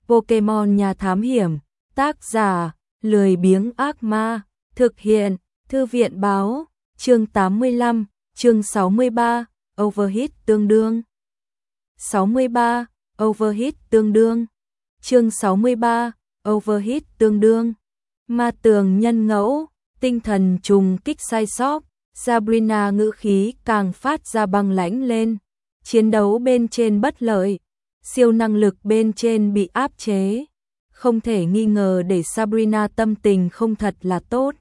Pokemon nhà thám hiểm, tác giả, lười biếng ác ma, thực hiện, thư viện báo, chương 85, chương 63, Overheat tương đương. 63, Overheat tương đương. Chương 63, Overheat tương đương. Ma tường nhân ngẫu, tinh thần trùng kích sai sót, Sabrina ngữ khí càng phát ra băng lãnh lên. Chiến đấu bên trên bất lợi, siêu năng lực bên trên bị áp chế. Không thể nghi ngờ để Sabrina tâm tình không thật là tốt.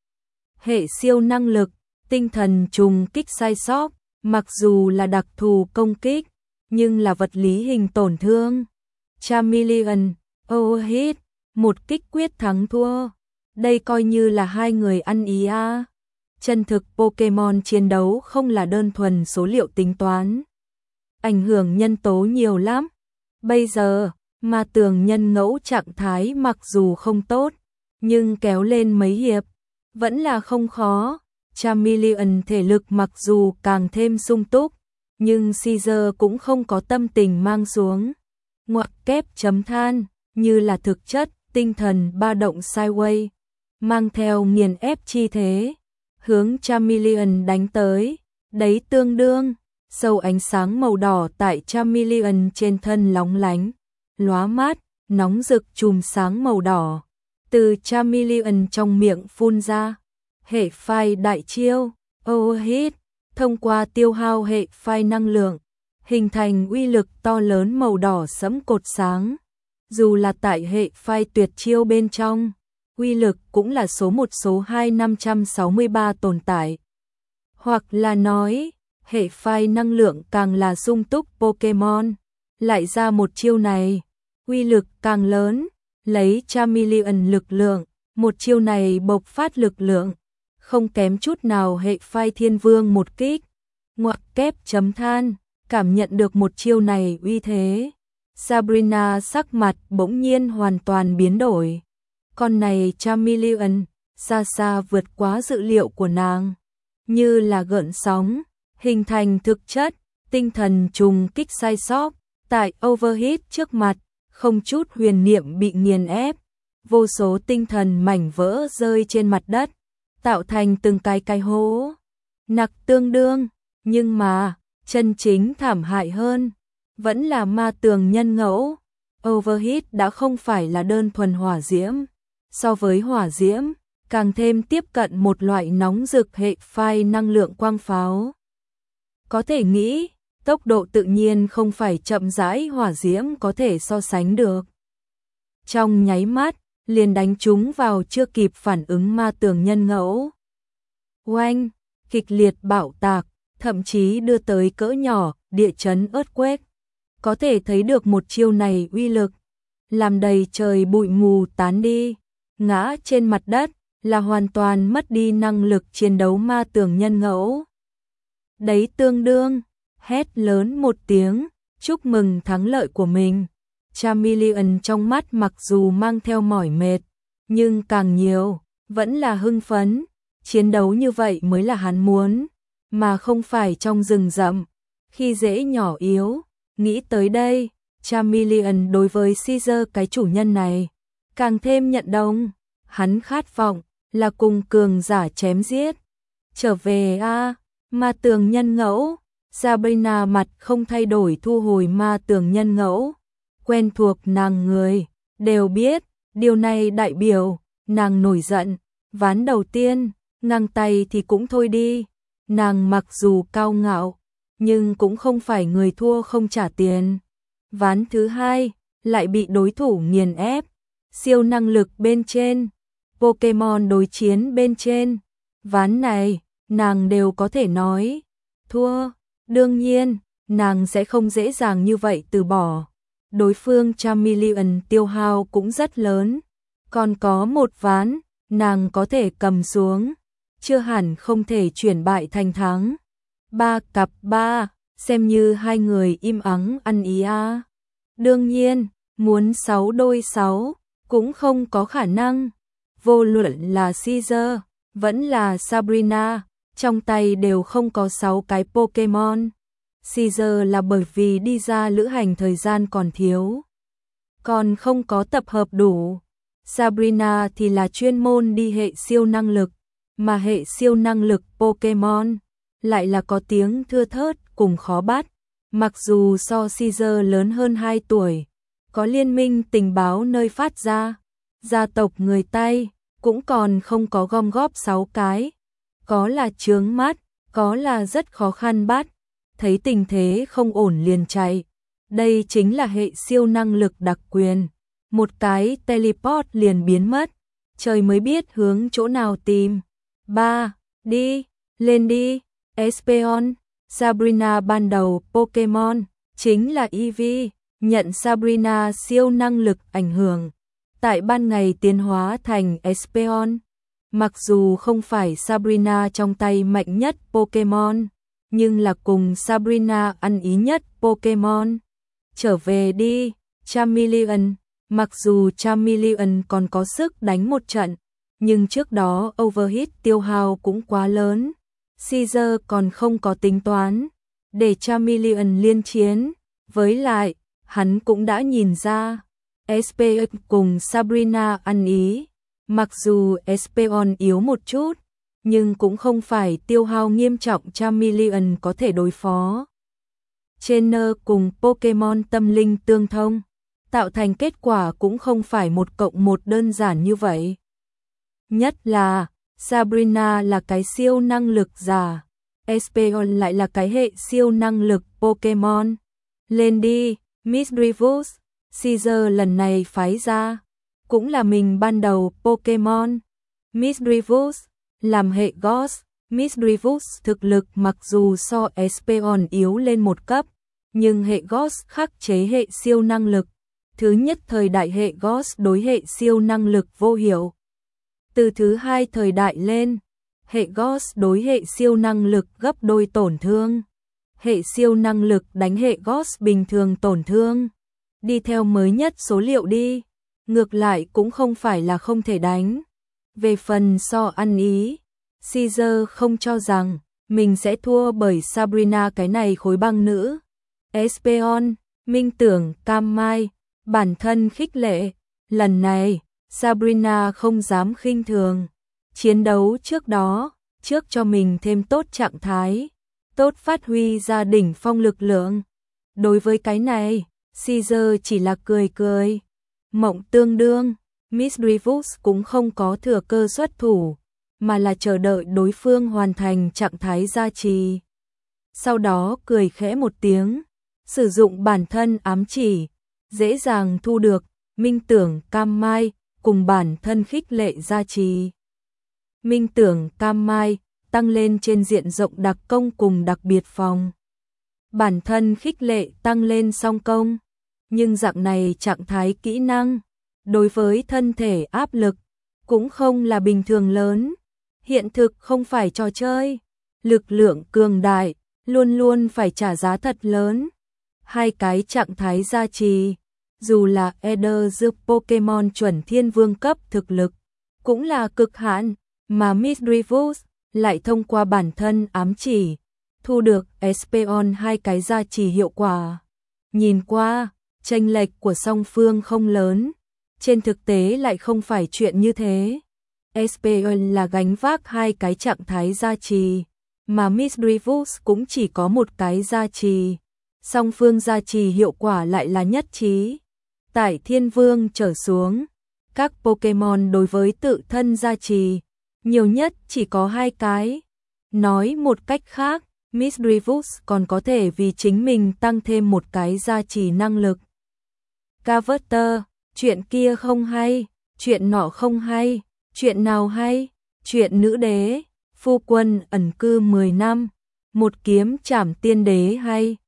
Hệ siêu năng lực, tinh thần trùng kích sai sót, mặc dù là đặc thù công kích, nhưng là vật lý hình tổn thương. Charmeleon, Overheat, một kích quyết thắng thua. Đây coi như là hai người ăn ý a. Chân thực Pokemon chiến đấu không là đơn thuần số liệu tính toán. Ảnh hưởng nhân tố nhiều lắm. Bây giờ, ma tường nhân ngẫu trạng thái mặc dù không tốt, nhưng kéo lên mấy hiệp, vẫn là không khó. Charmeleon thể lực mặc dù càng thêm sung túc, nhưng Caesar cũng không có tâm tình mang xuống. Ngoặc kép chấm than, như là thực chất, tinh thần ba động sideways, mang theo nghiền ép chi thế, hướng Charmeleon đánh tới, đấy tương đương. Sâu ánh sáng màu đỏ tại Charmeleon trên thân lóng lánh, lóa mát, nóng rực chùm sáng màu đỏ. Từ Charmeleon trong miệng phun ra, hệ phai đại chiêu, Overheat, thông qua tiêu hao hệ phai năng lượng, hình thành uy lực to lớn màu đỏ sẫm cột sáng. Dù là tại hệ phai tuyệt chiêu bên trong, uy lực cũng là số 1 số 2 563 tồn tại. Hoặc là nói, hệ phai năng lượng càng là sung túc Pokemon, lại ra một chiêu này, uy lực càng lớn, lấy Charmeleon lực lượng, một chiêu này bộc phát lực lượng, không kém chút nào hệ phai thiên vương một kích. Ngoặc kép chấm than, cảm nhận được một chiêu này uy thế. Sabrina sắc mặt bỗng nhiên hoàn toàn biến đổi. Con này Charmeleon, xa xa vượt quá dự liệu của nàng, như là gợn sóng, hình thành thực chất, tinh thần trùng kích sai sót, tại Overheat trước mặt, không chút huyền niệm bị nghiền ép, vô số tinh thần mảnh vỡ rơi trên mặt đất, tạo thành từng cái hố. Nặc tương đương, nhưng mà, chân chính thảm hại hơn, vẫn là ma tường nhân ngẫu. Overheat đã không phải là đơn thuần hỏa diễm, so với hỏa diễm, càng thêm tiếp cận một loại nóng rực hệ phai năng lượng quang pháo. Có thể nghĩ, tốc độ tự nhiên không phải chậm rãi hỏa diễm có thể so sánh được. Trong nháy mắt, liền đánh chúng vào chưa kịp phản ứng ma tường nhân ngẫu. Oanh, kịch liệt bạo tạc, thậm chí đưa tới cỡ nhỏ, địa chấn earthquake. Có thể thấy được một chiêu này uy lực, làm đầy trời bụi mù tán đi, ngã trên mặt đất, là hoàn toàn mất đi năng lực chiến đấu ma tường nhân ngẫu. Đấy tương đương, hét lớn một tiếng, chúc mừng thắng lợi của mình. Charmeleon trong mắt mặc dù mang theo mỏi mệt, nhưng càng nhiều, vẫn là hưng phấn. Chiến đấu như vậy mới là hắn muốn, mà không phải trong rừng rậm, khi dễ nhỏ yếu. Nghĩ tới đây, Charmeleon đối với Caesar cái chủ nhân này, càng thêm nhận đồng. Hắn khát vọng, là cùng cường giả chém giết. Trở về a, ma tường nhân ngẫu. Sabrina mặt không thay đổi thu hồi ma tường nhân ngẫu. Quen thuộc nàng người, đều biết, điều này đại biểu, nàng nổi giận. Ván đầu tiên, ngang tay thì cũng thôi đi. Nàng mặc dù cao ngạo, nhưng cũng không phải người thua không trả tiền. Ván thứ hai, lại bị đối thủ nghiền ép. Siêu năng lực bên trên, Pokemon đối chiến bên trên. Ván này, nàng đều có thể nói thua. Đương nhiên, nàng sẽ không dễ dàng như vậy từ bỏ. Đối phương Charmeleon tiêu hao cũng rất lớn. Còn có một ván, nàng có thể cầm xuống. Chưa hẳn không thể chuyển bại thành thắng. 3-3, xem như hai người im ắng ăn ý a. Đương nhiên, muốn 6 đôi 6, cũng không có khả năng. Vô luận là Caesar, vẫn là Sabrina, trong tay đều không có 6 cái Pokemon. Caesar là bởi vì đi ra lữ hành thời gian còn thiếu. còn không có tập hợp đủ. Sabrina thì là chuyên môn đi hệ siêu năng lực, mà hệ siêu năng lực Pokemon lại là có tiếng thưa thớt cùng khó bắt. Mặc dù so Caesar lớn hơn 2 tuổi, có liên minh tình báo nơi phát ra, gia tộc người Tây cũng còn không có gom góp 6 cái. Có là chướng mắt, có là rất khó khăn bắt, thấy tình thế không ổn liền chạy. Đây chính là hệ siêu năng lực đặc quyền, một cái teleport liền biến mất, trời mới biết hướng chỗ nào tìm. 3. Đi, lên đi, Espeon. Sabrina ban đầu Pokemon chính là Eevee, nhận Sabrina siêu năng lực ảnh hưởng, tại ban ngày tiến hóa thành Espeon. Mặc dù không phải Sabrina trong tay mạnh nhất Pokemon, nhưng là cùng Sabrina ăn ý nhất Pokemon. Trở về đi, Charmeleon. Mặc dù Charmeleon còn có sức đánh một trận, nhưng trước đó overheat tiêu hao cũng quá lớn. Caesar còn không có tính toán để Charmeleon liên chiến, với lại hắn cũng đã nhìn ra Espeon cùng Sabrina ăn ý, mặc dù Espeon yếu một chút, nhưng cũng không phải tiêu hao nghiêm trọng Charmeleon có thể đối phó. Trainer cùng Pokemon tâm linh tương thông, tạo thành kết quả cũng không phải 1+1 đơn giản như vậy. Nhất là Sabrina là cái siêu năng lực giả, Espeon lại là cái hệ siêu năng lực Pokemon. Lên đi, Misdreavus. Caesar lần này phái ra cũng là mình ban đầu Pokemon. Misdreavus làm hệ Ghost. Misdreavus thực lực mặc dù so Espeon yếu lên một cấp, nhưng hệ Ghost khắc chế hệ siêu năng lực. Thứ nhất thời đại hệ Ghost đối hệ siêu năng lực vô hiệu. Từ thứ hai thời đại lên, hệ Ghost đối hệ siêu năng lực gấp đôi tổn thương. Hệ siêu năng lực đánh hệ Ghost bình thường tổn thương. Đi theo mới nhất số liệu đi, ngược lại cũng không phải là không thể đánh. Về phần so ăn ý, Caesar không cho rằng mình sẽ thua bởi Sabrina cái này khối băng nữ. Espeon, minh tưởng, cam mai, bản thân khích lệ. Lần này, Sabrina không dám khinh thường. Chiến đấu trước đó, trước cho mình thêm tốt trạng thái, tốt phát huy ra đỉnh phong lực lượng. Đối với cái này, Caesar chỉ là cười cười. Mộng tương đương, Misdreavus cũng không có thừa cơ xuất thủ, mà là chờ đợi đối phương hoàn thành trạng thái gia trì. Sau đó cười khẽ một tiếng, sử dụng bản thân ám chỉ, dễ dàng thu được minh tưởng cam mai cùng bản thân khích lệ gia trì. Minh tưởng cam mai tăng lên trên diện rộng đặc công cùng đặc biệt phòng. Bản thân khích lệ tăng lên song công, nhưng dạng này trạng thái kỹ năng đối với thân thể áp lực cũng không là bình thường lớn. Hiện thực không phải trò chơi, lực lượng cường đại luôn luôn phải trả giá thật lớn. Hai cái trạng thái gia trì, dù là Eder giúp Pokemon chuẩn thiên vương cấp thực lực, cũng là cực hạn, mà Misdreavus lại thông qua bản thân ám chỉ, thu được Espeon hai cái gia trì hiệu quả. Nhìn qua, chênh lệch của song phương không lớn, trên thực tế lại không phải chuyện như thế. Espeon là gánh vác hai cái trạng thái gia trì, mà Misdreavus cũng chỉ có một cái gia trì. Song phương gia trì hiệu quả lại là nhất trí. Tại Thiên Vương trở xuống, các Pokemon đối với tự thân gia trì, nhiều nhất chỉ có 2 cái. Nói một cách khác, Misdreavus còn có thể vì chính mình tăng thêm một cái gia trì năng lực. Carver, chuyện kia không hay, chuyện nọ không hay, chuyện nào hay, chuyện nữ đế, phu quân ẩn cư 10 năm, một kiếm trảm tiên đế hay.